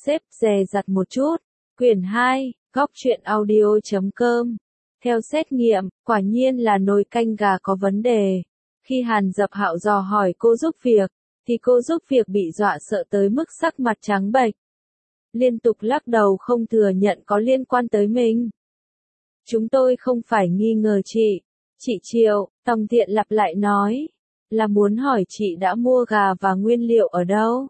xếp dè dặt một chút. Quyển 2, góc truyện audio.com. Theo xét nghiệm, quả nhiên là nồi canh gà có vấn đề. Khi Hàn Dập Hạo dò hỏi cô giúp việc, thì cô giúp việc bị dọa sợ tới mức sắc mặt trắng bệch. Liên tục lắc đầu không thừa nhận có liên quan tới mình. Chúng tôi không phải nghi ngờ chị. Chị Triệu, Tòng Thiện lặp lại nói, là muốn hỏi chị đã mua gà và nguyên liệu ở đâu?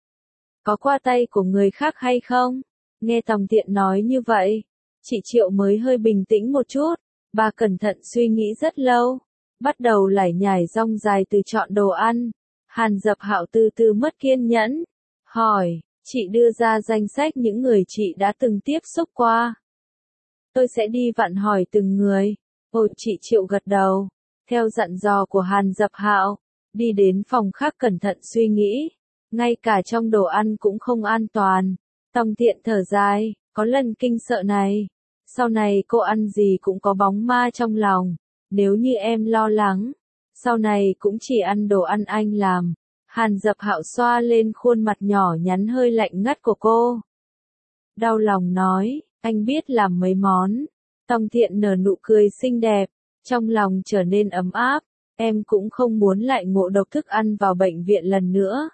Có qua tay của người khác hay không? Nghe Tòng Thiện nói như vậy, chị Triệu mới hơi bình tĩnh một chút. Bà cẩn thận suy nghĩ rất lâu, bắt đầu lải nhải rong dài từ chọn đồ ăn. Hàn Dập Hạo từ từ mất kiên nhẫn, hỏi, chị đưa ra danh sách những người chị đã từng tiếp xúc qua. Tôi sẽ đi vặn hỏi từng người. Ồ, chị Triệu gật đầu, theo dặn dò của Hàn Dập Hạo, đi đến phòng khác cẩn thận suy nghĩ, ngay cả trong đồ ăn cũng không an toàn. Tòng Thiện thở dài, có lần kinh sợ này, sau này cô ăn gì cũng có bóng ma trong lòng, nếu như em lo lắng, sau này cũng chỉ ăn đồ ăn anh làm. Hàn Dập Hạo xoa lên khuôn mặt nhỏ nhắn hơi lạnh ngắt của cô. Đau lòng nói, anh biết làm mấy món. Tòng Thiện nở nụ cười xinh đẹp, trong lòng trở nên ấm áp, em cũng không muốn lại ngộ độc thức ăn vào bệnh viện lần nữa.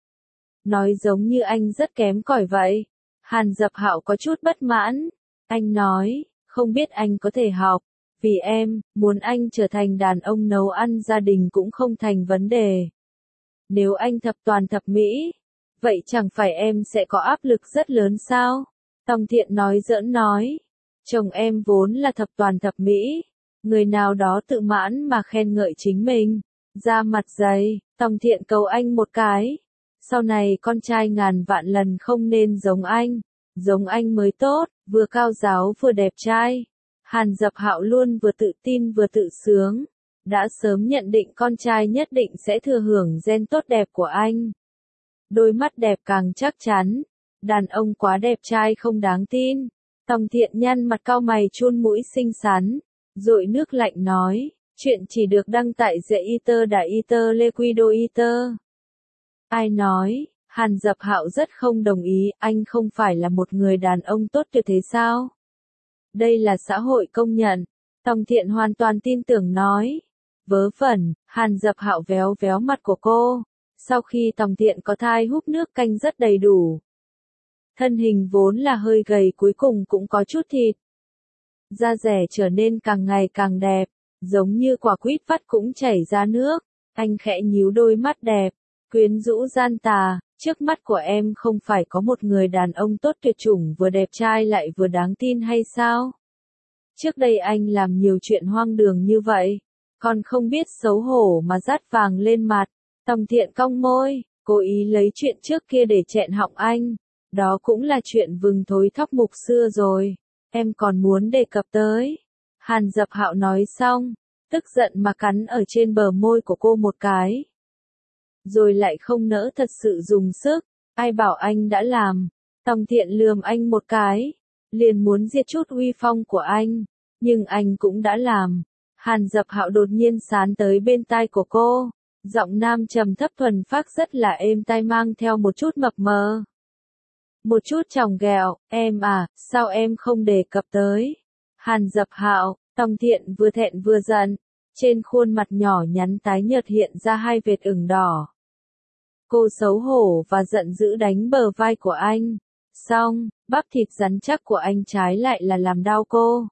Nói giống như anh rất kém cỏi vậy. Hàn Dập Hạo có chút bất mãn. Anh nói, không biết anh có thể học, vì em, muốn anh trở thành đàn ông nấu ăn gia đình cũng không thành vấn đề. Nếu anh thập toàn thập mỹ, vậy chẳng phải em sẽ có áp lực rất lớn sao? Tòng Thiện nói giỡn nói, chồng em vốn là thập toàn thập mỹ, người nào đó tự mãn mà khen ngợi chính mình, da mặt dày. Tòng Thiện cầu anh một cái, sau này con trai ngàn vạn lần không nên giống anh mới tốt, vừa cao giáo vừa đẹp trai. Hàn Dập Hạo luôn vừa tự tin vừa tự sướng, đã sớm nhận định con trai nhất định sẽ thừa hưởng gen tốt đẹp của anh. Đôi mắt đẹp càng chắc chắn, đàn ông quá đẹp trai không đáng tin. Tòng Thiện nhăn mặt cau mày chun mũi xinh xắn, dội nước lạnh nói, chuyện chỉ được đăng tại The Eater Đà Eater Liquido Eater. Ai nói? Hàn Dập Hạo rất không đồng ý, anh không phải là một người đàn ông tốt tuyệt thế sao? Đây là xã hội công nhận. Tòng Thiện hoàn toàn tin tưởng nói. Vớ vẩn. Hàn Dập Hạo véo véo mặt của cô. Sau khi Tòng Thiện có thai hút nước canh rất đầy đủ. Thân hình vốn là hơi gầy cuối cùng cũng có chút thịt. Da dẻ trở nên càng ngày càng đẹp, giống như quả quýt vắt cũng chảy ra nước. Anh khẽ nhíu đôi mắt đẹp, quyến rũ gian tà, trước mắt của em không phải có một người đàn ông tốt tuyệt chủng vừa đẹp trai lại vừa đáng tin hay sao? Trước đây anh làm nhiều chuyện hoang đường như vậy, còn không biết xấu hổ mà dát vàng lên mặt. Tòng Thiện cong môi, cố ý lấy chuyện trước kia để chẹn họng anh. Đó cũng là chuyện vừng thối thóc mục xưa rồi, em còn muốn đề cập tới. Hàn Dập Hạo nói xong, tức giận mà cắn ở trên bờ môi của cô một cái. Rồi lại không nỡ thật sự dùng sức, ai bảo anh đã làm. Tòng Thiện lườm anh một cái, liền muốn diệt chút uy phong của anh, nhưng anh cũng đã làm. Hàn Dập Hạo đột nhiên sán tới bên tai của cô, giọng nam trầm thấp thuần phác rất là êm tai mang theo một chút mập mờ. Một chút chòng ghẹo, em à, sao em không đề cập tới? Hàn Dập Hạo, Tòng Thiện vừa thẹn vừa giận, trên khuôn mặt nhỏ nhắn tái nhợt hiện ra hai vệt ửng đỏ. Cô xấu hổ và giận dữ đánh bờ vai của anh. Xong, bắp thịt rắn chắc của anh trái lại là làm đau cô.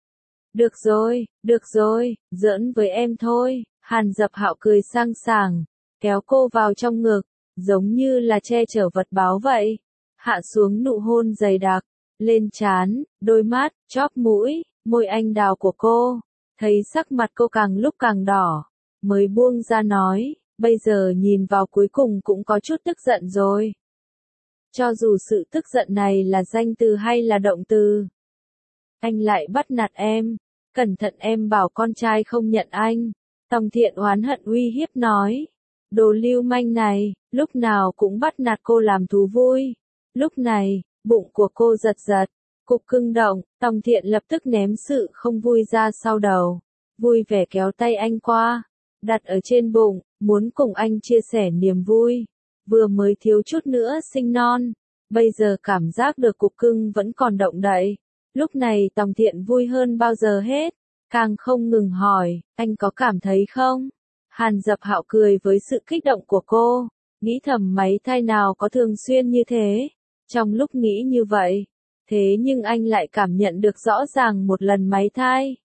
Được rồi, giỡn với em thôi. Hàn Dập Hạo cười sang sảng, kéo cô vào trong ngực, giống như là che chở vật báo vậy. Hạ xuống nụ hôn dày đặc, lên trán, đôi mắt, chóp mũi, môi anh đào của cô. Thấy sắc mặt cô càng lúc càng đỏ, mới buông ra nói, bây giờ nhìn vào cuối cùng cũng có chút tức giận rồi. Cho dù sự tức giận này là danh từ hay là động từ. Anh lại bắt nạt em, cẩn thận em bảo con trai không nhận anh. Tòng Thiện oán hận uy hiếp nói, đồ lưu manh này, lúc nào cũng bắt nạt cô làm thú vui. Lúc này, bụng của cô giật giật, cục cưng động, Tòng Thiện lập tức ném sự không vui ra sau đầu, vui vẻ kéo tay anh qua, đặt ở trên bụng, muốn cùng anh chia sẻ niềm vui. Vừa mới thiếu chút nữa sinh non, Bây giờ cảm giác được cục cưng vẫn còn động đậy. Lúc này Tòng Thiện vui hơn bao giờ hết, càng không ngừng hỏi, anh có cảm thấy không? Hàn Dập Hạo cười với sự kích động của cô, nghĩ thầm máy thai nào có thường xuyên như thế. Trong lúc nghĩ như vậy, thế nhưng anh lại cảm nhận được rõ ràng một lần máy thai.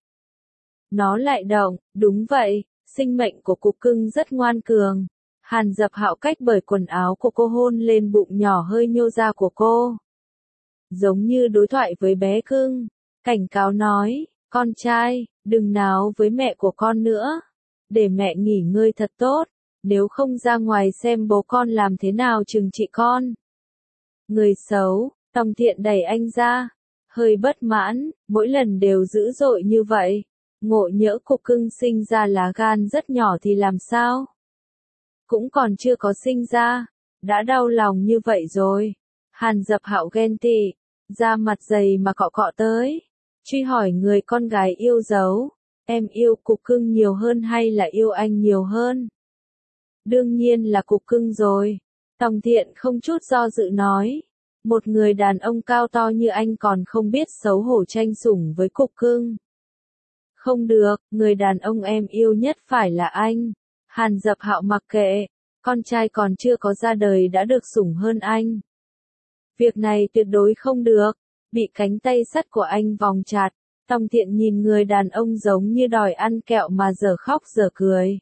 Nó lại động, đúng vậy, sinh mệnh của cục cưng rất ngoan cường. Hàn Dập Hạo cách bởi quần áo của cô hôn lên bụng nhỏ hơi nhô ra của cô. Giống như đối thoại với bé cưng, cảnh cáo nói, con trai, đừng náo với mẹ của con nữa. Để mẹ nghỉ ngơi thật tốt, nếu không ra ngoài xem bố con làm thế nào trừng trị con. Người xấu, Tòng Thiện đẩy anh ra, hơi bất mãn, mỗi lần đều dữ dội như vậy. Ngộ nhỡ cục cưng sinh ra lá gan rất nhỏ thì làm sao? Cũng còn chưa có sinh ra, đã đau lòng như vậy rồi. Hàn Dập Hạo ghen tị, da mặt dày mà cọ cọ tới. Truy hỏi người con gái yêu dấu, em yêu cục cưng nhiều hơn hay là yêu anh nhiều hơn? Đương nhiên là cục cưng rồi. Tòng Thiện không chút do dự nói. Một người đàn ông cao to như anh còn không biết xấu hổ tranh sủng với cục cưng. Không được, người đàn ông em yêu nhất phải là anh. Hàn Dập Hạo mặc kệ, con trai còn chưa có ra đời đã được sủng hơn anh. Việc này tuyệt đối không được, bị cánh tay sắt của anh vòng chặt. Tòng Thiện nhìn người đàn ông giống như đòi ăn kẹo mà giờ khóc giờ cười.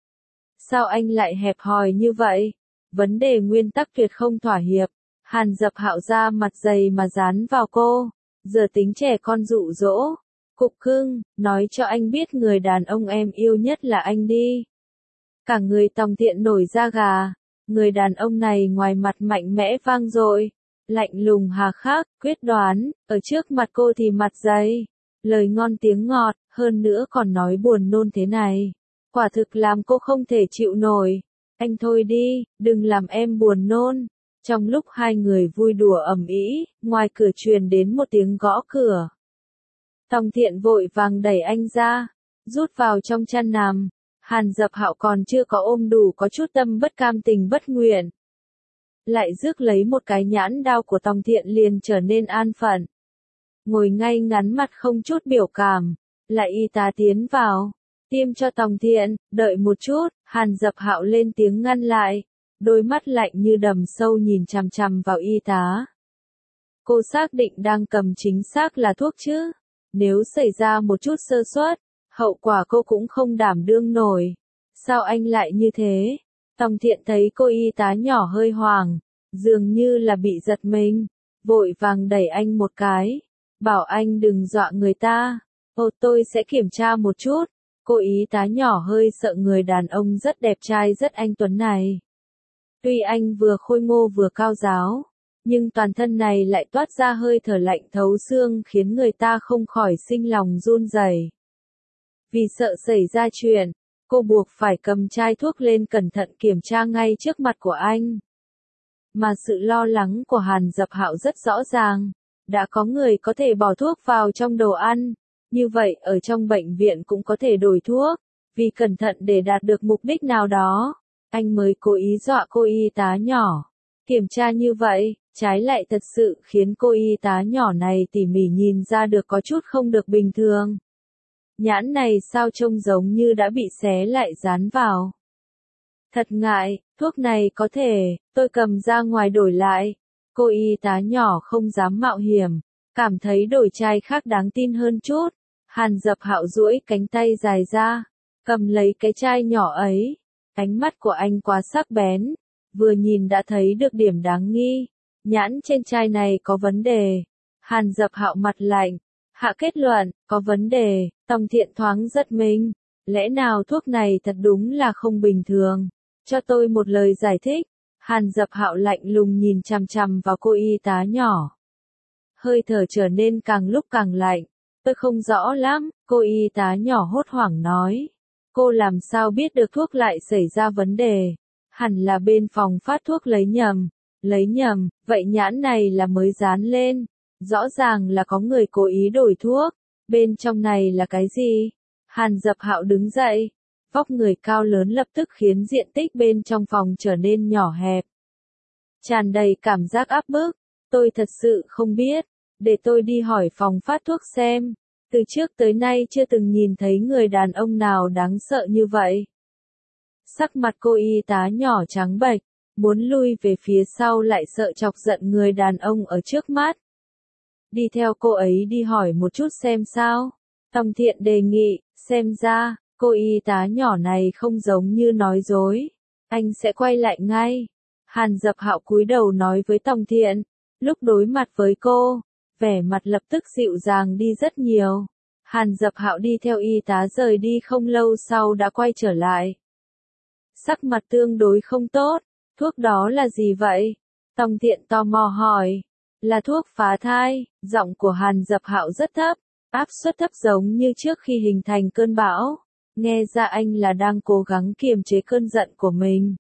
Sao anh lại hẹp hòi như vậy? Vấn đề nguyên tắc tuyệt không thỏa hiệp. Hàn Dập Hạo ra mặt dày mà dán vào cô. Giờ tính trẻ con dụ dỗ. Cục cưng, nói cho anh biết người đàn ông em yêu nhất là anh đi. Cả người Tòng Thiện nổi da gà. Người đàn ông này ngoài mặt mạnh mẽ vang dội, lạnh lùng hà khắc, quyết đoán, ở trước mặt cô thì mặt dày. Lời ngon tiếng ngọt, hơn nữa còn nói buồn nôn thế này. Quả thực làm cô không thể chịu nổi. Anh thôi đi, đừng làm em buồn nôn. Trong lúc hai người vui đùa ầm ĩ, ngoài cửa truyền đến một tiếng gõ cửa. Tòng Thiện vội vàng đẩy anh ra, rút vào trong chăn nằm. Hàn Dập Hạo còn chưa có ôm đủ có chút tâm bất cam tình bất nguyện. Lại rước lấy một cái nhãn đao của Tòng Thiện liền trở nên an phận. Ngồi ngay ngắn mặt không chút biểu cảm, lại y tá tiến vào, tiêm cho Tòng Thiện, đợi một chút, Hàn Dập Hạo lên tiếng ngăn lại, đôi mắt lạnh như đầm sâu nhìn chằm chằm vào y tá. Cô xác định đang cầm chính xác là thuốc chứ? Nếu xảy ra một chút sơ suất, hậu quả cô cũng không đảm đương nổi. Sao anh lại như thế? Tòng Thiện thấy cô y tá nhỏ hơi hoảng, dường như là bị giật mình, vội vàng đẩy anh một cái, bảo anh đừng dọa người ta. Tôi sẽ kiểm tra một chút. Cô y tá nhỏ hơi sợ người đàn ông rất đẹp trai rất anh tuấn này. Tuy anh vừa khôi ngô vừa cao ráo, nhưng toàn thân này lại toát ra hơi thở lạnh thấu xương khiến người ta không khỏi sinh lòng run rẩy. Vì sợ xảy ra chuyện, cô buộc phải cầm chai thuốc lên cẩn thận kiểm tra ngay trước mặt của anh. Mà sự lo lắng của Hàn Dập Hạo rất rõ ràng, đã có người có thể bỏ thuốc vào trong đồ ăn, như vậy ở trong bệnh viện cũng có thể đổi thuốc, vì cẩn thận để đạt được mục đích nào đó, anh mới cố ý dọa cô y tá nhỏ. Kiểm tra như vậy, trái lại thật sự khiến cô y tá nhỏ này tỉ mỉ nhìn ra được có chút không được bình thường. Nhãn này sao trông giống như đã bị xé lại dán vào. Thật ngại, thuốc này có thể, tôi cầm ra ngoài đổi lại. Cô y tá nhỏ không dám mạo hiểm, cảm thấy đổi chai khác đáng tin hơn chút. Hàn Dập Hạo duỗi cánh tay dài ra, cầm lấy cái chai nhỏ ấy. Ánh mắt của anh quá sắc bén, vừa nhìn đã thấy được điểm đáng nghi. Nhãn trên chai này có vấn đề. Hàn Dập Hạo mặt lạnh, hạ kết luận, có vấn đề. Tòng Thiện thoáng giật mình, lẽ nào thuốc này thật đúng là không bình thường. Cho tôi một lời giải thích. Hàn Dập Hạo lạnh lùng nhìn chằm chằm vào cô y tá nhỏ. Hơi thở trở nên càng lúc càng lạnh. Tôi không rõ lắm, cô y tá nhỏ hốt hoảng nói. Cô làm sao biết được thuốc lại xảy ra vấn đề? Hẳn là bên phòng phát thuốc lấy nhầm. Lấy nhầm, vậy nhãn này là mới dán lên. Rõ ràng là có người cố ý đổi thuốc. Bên trong này là cái gì? Hàn Dập Hạo đứng dậy. Vóc người cao lớn lập tức khiến diện tích bên trong phòng trở nên nhỏ hẹp. Tràn đầy cảm giác áp bức. Tôi thật sự không biết, để tôi đi hỏi phòng phát thuốc xem. Từ trước tới nay chưa từng nhìn thấy người đàn ông nào đáng sợ như vậy. Sắc mặt cô y tá nhỏ trắng bệch, muốn lui về phía sau lại sợ chọc giận người đàn ông ở trước mắt. Đi theo cô ấy đi hỏi một chút xem sao. Tòng Thiện đề nghị, xem ra, cô y tá nhỏ này không giống như nói dối. Anh sẽ quay lại ngay. Hàn Dập Hạo cúi đầu nói với Tòng Thiện, lúc đối mặt với cô, vẻ mặt lập tức dịu dàng đi rất nhiều. Hàn Dập Hạo đi theo y tá rời đi không lâu sau đã quay trở lại. Sắc mặt tương đối không tốt, thuốc đó là gì vậy? Tòng Thiện tò mò hỏi. Là thuốc phá thai, giọng của Hàn Dập Hạo rất thấp, áp suất thấp giống như trước khi hình thành cơn bão. Nghe ra anh là đang cố gắng kiềm chế cơn giận của mình.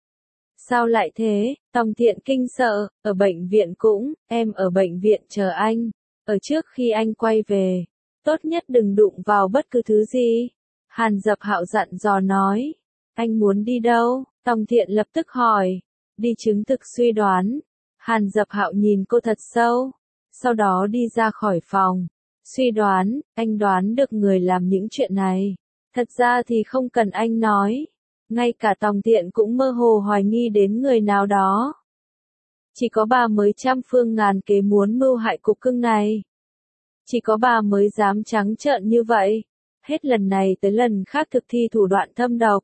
Sao lại thế? Tòng Thiện kinh sợ, ở bệnh viện cũng, em ở bệnh viện chờ anh. Ở trước khi anh quay về, tốt nhất đừng đụng vào bất cứ thứ gì. Hàn Dập Hạo dặn dò nói. Anh muốn đi đâu? Tòng Thiện lập tức hỏi. Đi chứng thực suy đoán. Hàn Dập Hạo nhìn cô thật sâu, sau đó đi ra khỏi phòng. Suy đoán, anh đoán được người làm những chuyện này. Thật ra thì không cần anh nói. Ngay cả Tòng Thiện cũng mơ hồ hoài nghi đến người nào đó. Chỉ có bà mới trăm phương ngàn kế muốn mưu hại cục cưng này. Chỉ có bà mới dám trắng trợn như vậy. Hết lần này tới lần khác thực thi thủ đoạn thâm độc.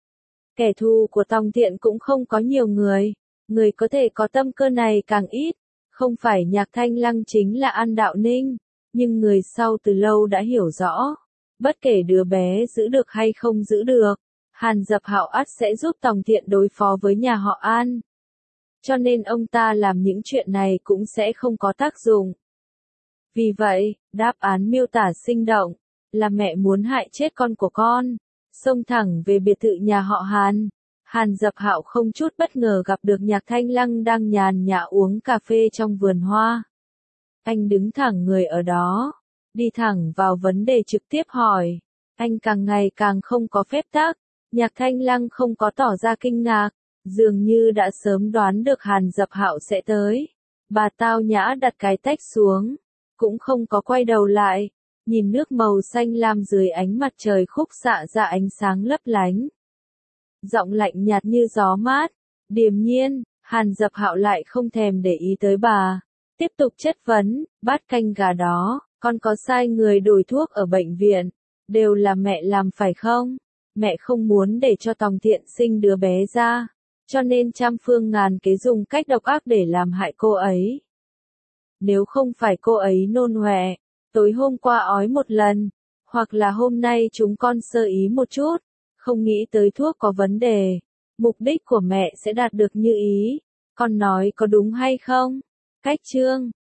Kẻ thù của Tòng Thiện cũng không có nhiều người. Người có thể có tâm cơ này càng ít. Không phải Nhạc Thanh Lăng chính là An Đạo Ninh. Nhưng người sau từ lâu đã hiểu rõ. Bất kể đứa bé giữ được hay không giữ được, Hàn Dập Hạo ắt sẽ giúp Tòng Thiện đối phó với nhà họ An. Cho nên ông ta làm những chuyện này cũng sẽ không có tác dụng. Vì vậy, đáp án miêu tả sinh động, là mẹ muốn hại chết con của con, xông thẳng về biệt thự nhà họ Hàn. Hàn Dập Hạo không chút bất ngờ gặp được Nhạc Thanh Lăng đang nhàn nhã uống cà phê trong vườn hoa. Anh đứng thẳng người ở đó, đi thẳng vào vấn đề trực tiếp hỏi. Anh càng ngày càng không có phép tắc. Nhạc Thanh Lăng không có tỏ ra kinh ngạc, dường như đã sớm đoán được Hàn Dập Hạo sẽ tới. Bà tao nhã đặt cái tách xuống, cũng không có quay đầu lại, nhìn nước màu xanh lam dưới ánh mặt trời khúc xạ ra ánh sáng lấp lánh. Giọng lạnh nhạt như gió mát, điềm nhiên. Hàn Dập Hạo lại không thèm để ý tới bà, tiếp tục chất vấn. Bát canh gà đó, con có sai người đổi thuốc ở bệnh viện, đều là mẹ làm phải không? Mẹ không muốn để cho Tòng Thiện sinh đứa bé ra, cho nên trăm phương ngàn kế dùng cách độc ác để làm hại cô ấy. Nếu không phải cô ấy nôn ọe, tối hôm qua ói một lần, hoặc là hôm nay chúng con sơ ý một chút, không nghĩ tới thuốc có vấn đề, mục đích của mẹ sẽ đạt được như ý. Con nói có đúng hay không? Cách chương